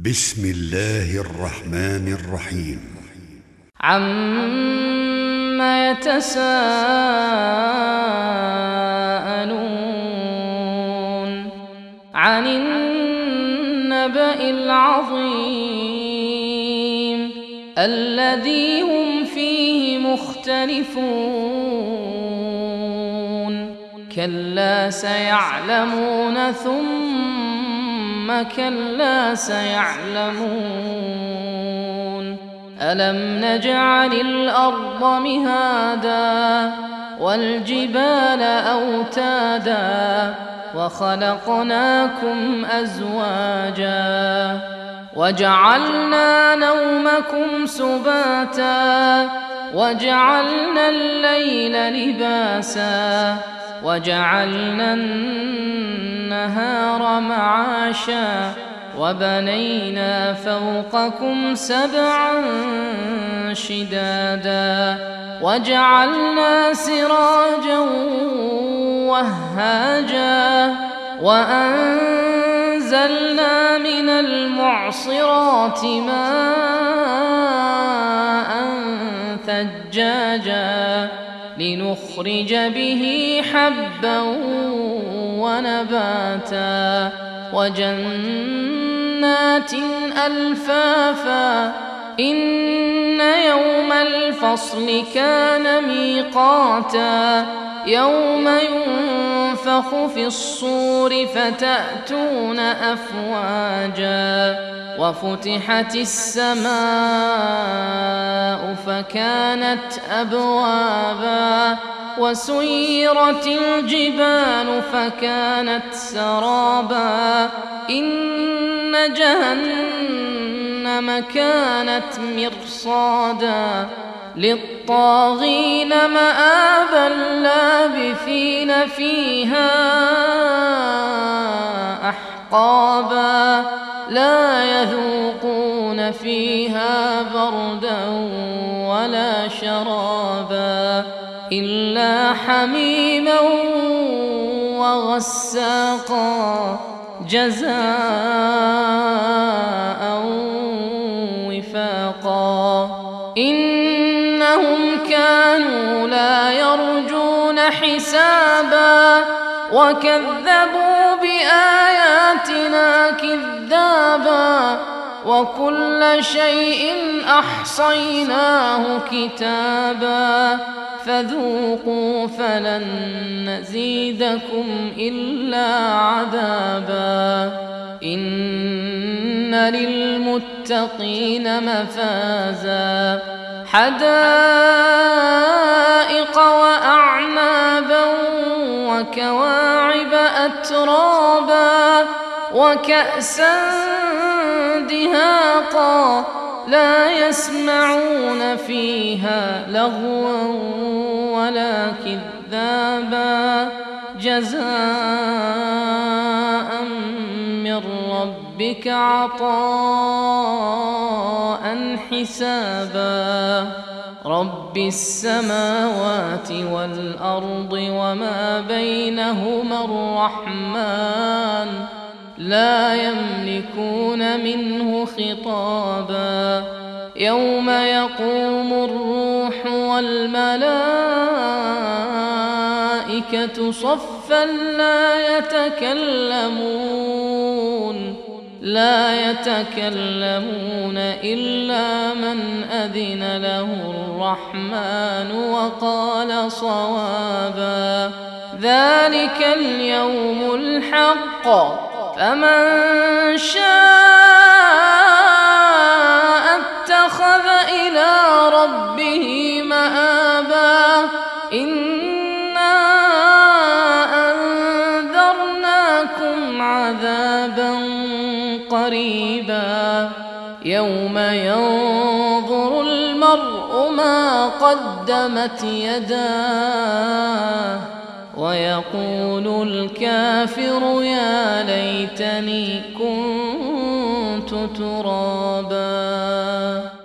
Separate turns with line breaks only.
بسم الله الرحمن الرحيم.
عما يتساءلون عن النبأ العظيم الذي هم فيه مختلفون كلا سيعلمون ثم كلا سيعلمون ألم نجعل الأرض مهادا والجبال أوتادا وخلقناكم أزواجا وجعلنا نومكم سباتا وجعلنا الليل لباسا وجعلنا النهار معاشا وبنينا فوقكم سبعا شدادا وجعلنا سراجا وهاجا وأنزلنا من المعصرات ماء ثجاجا لنخرج به حبا ونباتا وجنات ألفافا إن يوم الفصل كان ميقاتا يوم ينفخ في الصور فتأتون أفواجا وفتحت السماء فكانت أبوابا وسيرت الجبال فكانت سرابا إن جهنم كانت مرصادا للطاغين مآبا لابثين فيها أحقابا لا يذوقون فيها بردا ولا شرابا إلا حميما وغساقا جزاء وفاقا إنهم كانوا لا يرجون حسابا وكذبوا بآياتنا كذابا وكل شيء أحصيناه كتابا فذوقوا فلن نزيدكم إلا عذابا إن للمتقين مفازا حدائق وأعنابا وكواعب أترابا وكأسا دهاقا لا يسمعون فيها لغوا ولا كذابا جزاء من ربك عطاء حسابا رب السماوات والأرض وما بينهما الرحمن لا يملكون منه خطابا يوم يقوم الروح والملائكة صفا لا يتكلمون إلا من أذن له الرحمن وقال صوابا ذلك اليوم الحق فمن شاء اتخذ إلى ربه مآبا إنا أنذرناكم عذابا قريبا يوم ينظر المرء ما قدمت يداه ويقول الكافر يا ليتني كنت ترابا.